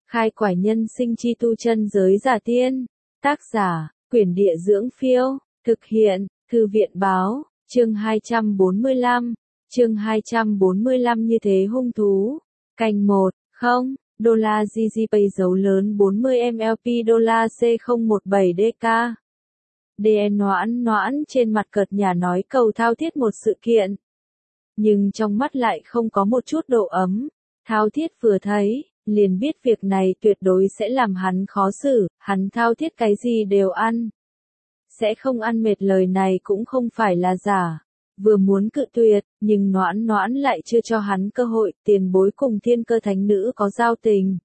Khai quải nhân sinh chi tu chân giới giả tiên. Tác giả, Quyển Địa Dưỡng Phiêu. Thực hiện, Thư viện Báo. Chương 245. Chương 245 như thế hung thú. Canh 1, không, đô la GGPay dấu lớn 40 MLP đô la C017 DK. DN noãn trên mặt cợt nhả nói cầu thao thiết một sự kiện. Nhưng trong mắt lại không có một chút độ ấm. Thao thiết vừa thấy, liền biết việc này tuyệt đối sẽ làm hắn khó xử, hắn thao thiết cái gì đều ăn. Sẽ không ăn mệt, lời này cũng không phải là giả. Vừa muốn cự tuyệt, nhưng noãn lại chưa cho hắn cơ hội, tiền bối cùng thiên cơ thánh nữ có giao tình.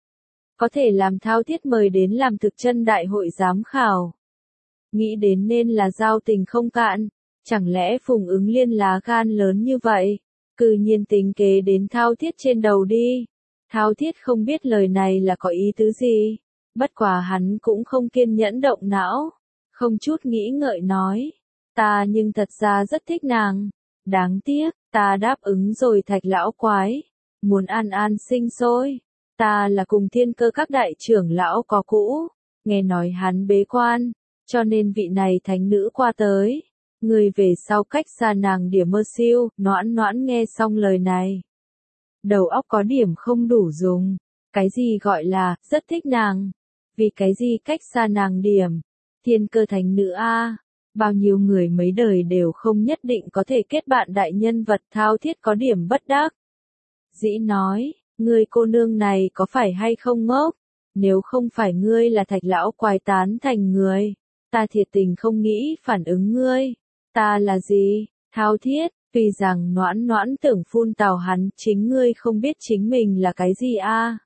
Có thể làm thao thiết mời đến làm thực chân đại hội giám khảo. Nghĩ đến nên là giao tình không cạn, chẳng lẽ Phùng Ứng Liên lá gan lớn như vậy, cư nhiên tính kế đến thao thiết trên đầu đi. Thao thiết không biết lời này là có ý tứ gì, bất quá hắn cũng không kiên nhẫn động não, không chút nghĩ ngợi nói, ta nhưng thật ra rất thích nàng, đáng tiếc, ta đáp ứng rồi Thạch lão quái, muốn an sinh sôi, ta là cùng thiên cơ các đại trưởng lão có cũ, nghe nói hắn bế quan, cho nên vị này thánh nữ qua tới, người về sau cách xa nàng điểm mơ siêu, noãn nghe xong lời này. Đầu óc có điểm không đủ dùng, cái gì gọi là, rất thích nàng, vì cái gì cách xa nàng điểm, thiên cơ thánh nữ a, bao nhiêu người mấy đời đều không nhất định có thể kết bạn đại nhân vật, thao thiết có điểm bất đắc. Dĩ nói, người cô nương này có phải hay không ngốc, nếu không phải ngươi là Thạch lão quái tán thành người, ta thiệt tình không nghĩ phản ứng ngươi, ta là gì, thao thiết. Vì rằng noãn tưởng phun tào hắn, chính ngươi không biết chính mình là cái gì a?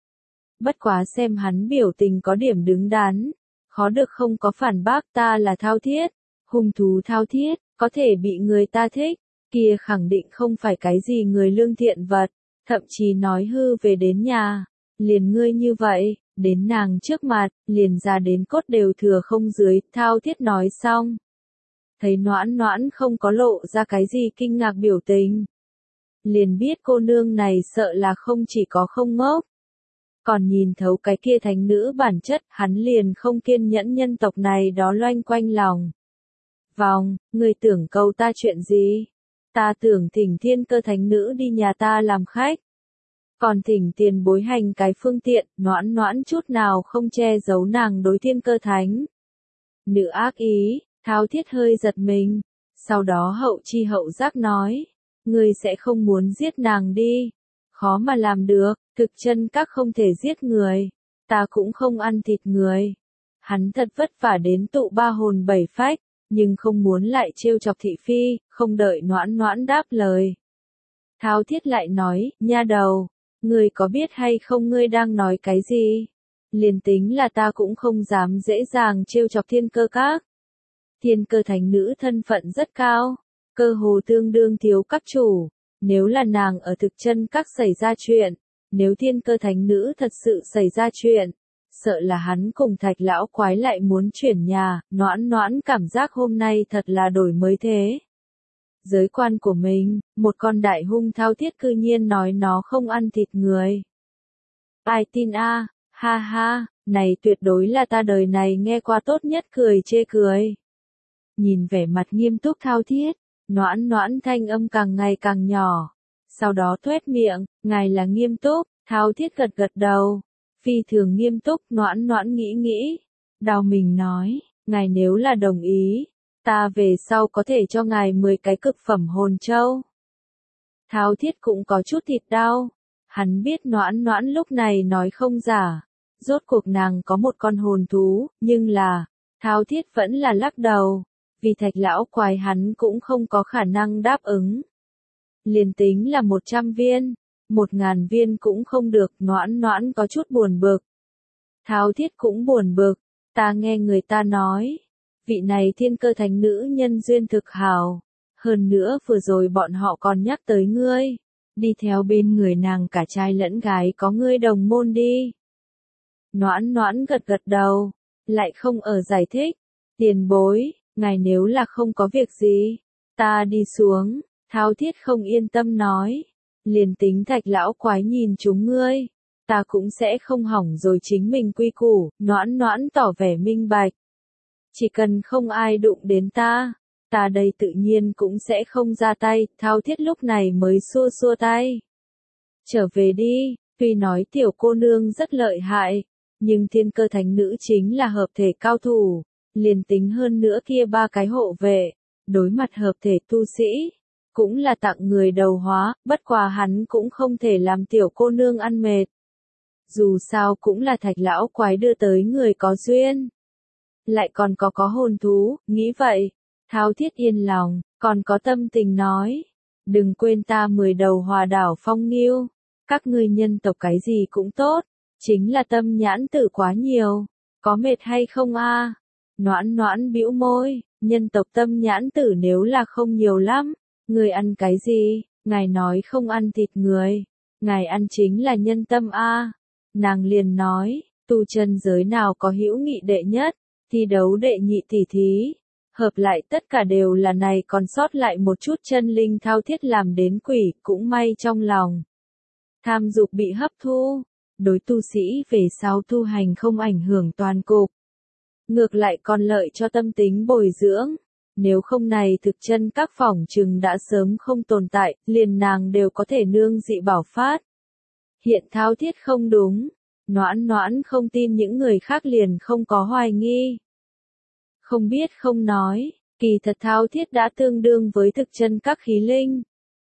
Bất quá xem hắn biểu tình có điểm đứng đắn, khó được không có phản bác, ta là thao thiết, hung thú thao thiết, có thể bị người ta thích, kia khẳng định không phải cái gì người lương thiện vật, thậm chí nói hư về đến nhà, liền ngươi như vậy, đến nàng trước mặt, liền ra đến cốt đều thừa không dưới, thao thiết nói xong. Thấy noãn không có lộ ra cái gì kinh ngạc biểu tình. Liền biết cô nương này sợ là không chỉ có không ngốc. Còn nhìn thấu cái kia thánh nữ bản chất, hắn liền không kiên nhẫn nhân tộc này đó loanh quanh lòng. Vòng, người tưởng câu ta chuyện gì? Ta tưởng thỉnh thiên cơ thánh nữ đi nhà ta làm khách. Còn thỉnh tiền bối hành cái phương tiện, noãn chút nào không che giấu nàng đối thiên cơ thánh. Nữ ác ý. Thao thiết hơi giật mình, sau đó hậu chi hậu giác nói, ngươi sẽ không muốn giết nàng đi, khó mà làm được, thực chân các không thể giết người, ta cũng không ăn thịt người. Hắn thật vất vả đến tụ ba hồn bảy phách, nhưng không muốn lại trêu chọc thị phi, không đợi noãn đáp lời. Thao thiết lại nói, nha đầu, ngươi có biết hay không ngươi đang nói cái gì? Liền tính là ta cũng không dám dễ dàng trêu chọc thiên cơ các. Thiên cơ thánh nữ thân phận rất cao, cơ hồ tương đương thiếu các chủ, nếu là nàng ở thực chân các xảy ra chuyện, nếu thiên cơ thánh nữ thật sự xảy ra chuyện, sợ là hắn cùng Thạch lão quái lại muốn chuyển nhà, noãn cảm giác hôm nay thật là đổi mới thế. Giới quan của mình, một con đại hung thao thiết cư nhiên nói nó không ăn thịt người. Ai tin a, ha ha, này tuyệt đối là ta đời này nghe qua tốt nhất cười chê cười. Nhìn vẻ mặt nghiêm túc thao thiết, noãn thanh âm càng ngày càng nhỏ. Sau đó tuét miệng, ngài là nghiêm túc, thao thiết gật đầu. Phi thường nghiêm túc, noãn nghĩ. Đào mình nói, ngài nếu là đồng ý, ta về sau có thể cho ngài 10 cái cực phẩm hồn châu. Thao thiết cũng có chút thịt đau. Hắn biết noãn lúc này nói không giả. Rốt cuộc nàng có một con hồn thú, nhưng là, thao thiết vẫn là lắc đầu. Vì Thạch lão quái hắn cũng không có khả năng đáp ứng. Liền tính là 100 viên, 1000 viên cũng không được, noãn có chút buồn bực. Thao thiết cũng buồn bực, ta nghe người ta nói, vị này thiên cơ thánh nữ nhân duyên thực hào, hơn nữa vừa rồi bọn họ còn nhắc tới ngươi, đi theo bên người nàng cả trai lẫn gái có ngươi đồng môn đi. Noãn gật đầu, lại không ở giải thích, tiền bối. Ngài nếu là không có việc gì, ta đi xuống, thao thiết không yên tâm nói, liền tính Thạch lão quái nhìn chúng ngươi, ta cũng sẽ không hỏng rồi chính mình quy củ, Noãn Noãn tỏ vẻ minh bạch. Chỉ cần không ai đụng đến ta đây tự nhiên cũng sẽ không ra tay, Thao Thiết lúc này mới xua xua tay. Trở về đi, tuy nói tiểu cô nương rất lợi hại, nhưng thiên cơ thánh nữ chính là hợp thể cao thủ, liền tính hơn nữa kia ba cái hộ vệ, đối mặt hợp thể tu sĩ, cũng là tặng người đầu hóa, bất quá hắn cũng không thể làm tiểu cô nương ăn mệt. Dù sao cũng là Thạch lão quái đưa tới người có duyên. Lại còn có hồn thú, nghĩ vậy, Thao Thiết yên lòng, còn có tâm tình nói. Đừng quên ta 10 đầu hòa đảo phong nghiêu, các ngươi nhân tộc cái gì cũng tốt, chính là tâm nhãn tử quá nhiều, có mệt hay không a? Noãn Noãn bĩu môi, nhân tộc tâm nhãn tử nếu là không nhiều lắm, người ăn cái gì, ngài nói không ăn thịt người, ngài ăn chính là nhân tâm a. Nàng liền nói, tu chân giới nào có hữu nghị đệ nhất, thi đấu đệ nhị tỷ thí, hợp lại tất cả đều là này còn sót lại một chút chân linh Thao Thiết làm đến quỷ, cũng may trong lòng. Tham dục bị hấp thu, đối tu sĩ về sau tu hành không ảnh hưởng toàn cục. Ngược lại còn lợi cho tâm tính bồi dưỡng, nếu không này thực chân các phỏng chừng đã sớm không tồn tại, liền nàng đều có thể nương dị bảo phát. Hiện Thao Thiết không đúng, Noãn Noãn không tin những người khác liền không có hoài nghi. Không biết không nói, kỳ thật Thao Thiết đã tương đương với thực chân các khí linh.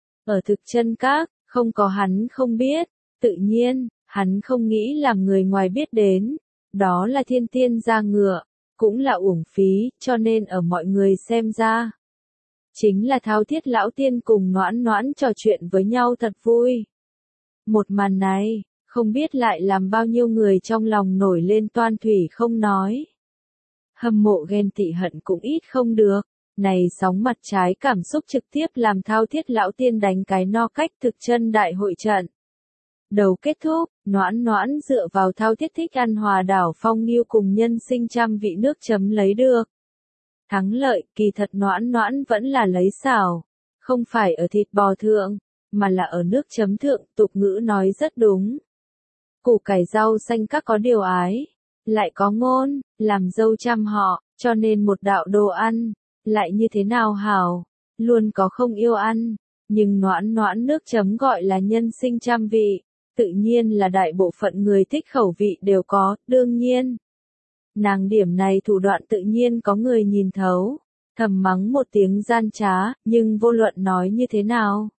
Ở thực chân các, không có hắn không biết, tự nhiên, hắn không nghĩ làm người ngoài biết đến, đó là thiên tiên ra ngựa, cũng là uổng phí, cho nên ở mọi người xem ra. Chính là Thao Thiết lão tiên cùng Noãn Noãn trò chuyện với nhau thật vui. Một màn này, không biết lại làm bao nhiêu người trong lòng nổi lên toan thủy không nói. Hâm mộ ghen tị hận cũng ít không được, này sóng mặt trái cảm xúc trực tiếp làm Thao Thiết lão tiên đánh cái no cách thực chân đại hội trận. Đầu kết thúc, Noãn Noãn dựa vào Thao Thiết thích ăn hòa đảo phong nghiêu cùng nhân sinh trăm vị nước chấm lấy được. Thắng lợi, kỳ thật Noãn Noãn vẫn là lấy xảo, không phải ở thịt bò thượng, mà là ở nước chấm thượng, tục ngữ nói rất đúng. Củ cải rau xanh các có điều ái, lại có ngôn, làm dâu trăm họ, cho nên một đạo đồ ăn, lại như thế nào hảo, luôn có không yêu ăn, nhưng Noãn Noãn nước chấm gọi là nhân sinh trăm vị, tự nhiên là đại bộ phận người thích khẩu vị đều có, đương nhiên. Nàng điểm này thủ đoạn tự nhiên có người nhìn thấu, thầm mắng một tiếng gian trá, nhưng vô luận nói như thế nào.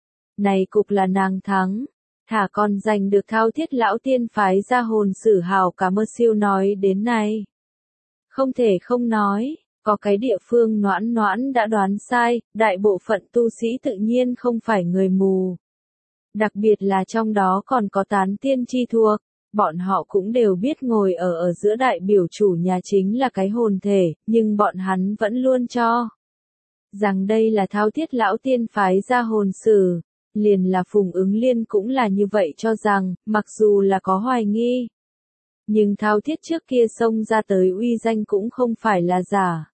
Này cục là nàng thắng, thả còn giành được Thao Thiết lão tiên phái ra hồn sử hào cả mơ siêu nói đến này. Không thể không nói, có cái địa phương Noãn Noãn đã đoán sai, đại bộ phận tu sĩ tự nhiên không phải người mù. Đặc biệt là trong đó còn có tán tiên chi thuộc, bọn họ cũng đều biết ngồi ở giữa đại biểu chủ nhà chính là cái hồn thể, nhưng bọn hắn vẫn luôn cho rằng đây là Thao Thiết lão tiên phái ra hồn sử. Liền là Phùng Ứng Liên cũng là như vậy cho rằng, mặc dù là có hoài nghi. Nhưng Thao Thiết trước kia xông ra tới uy danh cũng không phải là giả.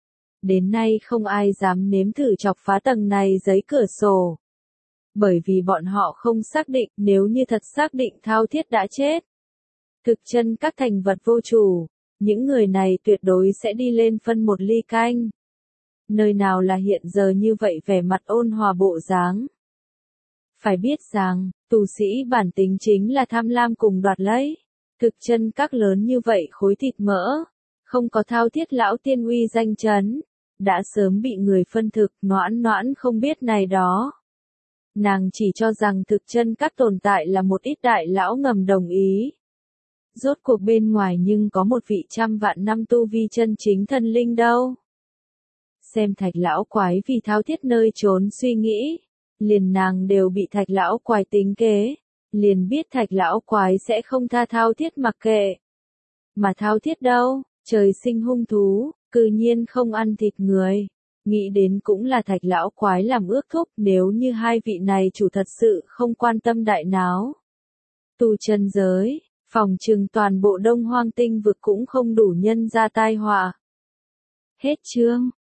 Đến nay không ai dám nếm thử chọc phá tầng này giấy cửa sổ. Bởi vì bọn họ không xác định nếu như thật xác định Thao Thiết đã chết. Thực chân các thành vật vô chủ, những người này tuyệt đối sẽ đi lên phân một ly canh. Nơi nào là hiện giờ như vậy vẻ mặt ôn hòa bộ dáng. Phải biết rằng, tù sĩ bản tính chính là tham lam cùng đoạt lấy. Thực chân các lớn như vậy khối thịt mỡ, không có Thao Thiết lão tiên uy danh chấn, đã sớm bị người phân thực. Noãn Noãn không biết này đó. Nàng chỉ cho rằng thực chân các tồn tại là một ít đại lão ngầm đồng ý. Rốt cuộc bên ngoài nhưng có một vị trăm vạn năm tu vi chân chính thần linh đâu. Xem Thạch lão quái vì Thao Thiết nơi trốn suy nghĩ. Liền nàng đều bị Thạch lão quái tính kế, liền biết Thạch lão quái sẽ không tha Thao Thiết mặc kệ. Mà Thao Thiết đâu, trời sinh hung thú, cư nhiên không ăn thịt người. Nghĩ đến cũng là Thạch lão quái làm ước thúc, nếu như hai vị này chủ thật sự không quan tâm đại náo. Tu chân giới, phòng trừng toàn bộ Đông Hoang Tinh vực cũng không đủ nhân ra tai họa. Hết chương.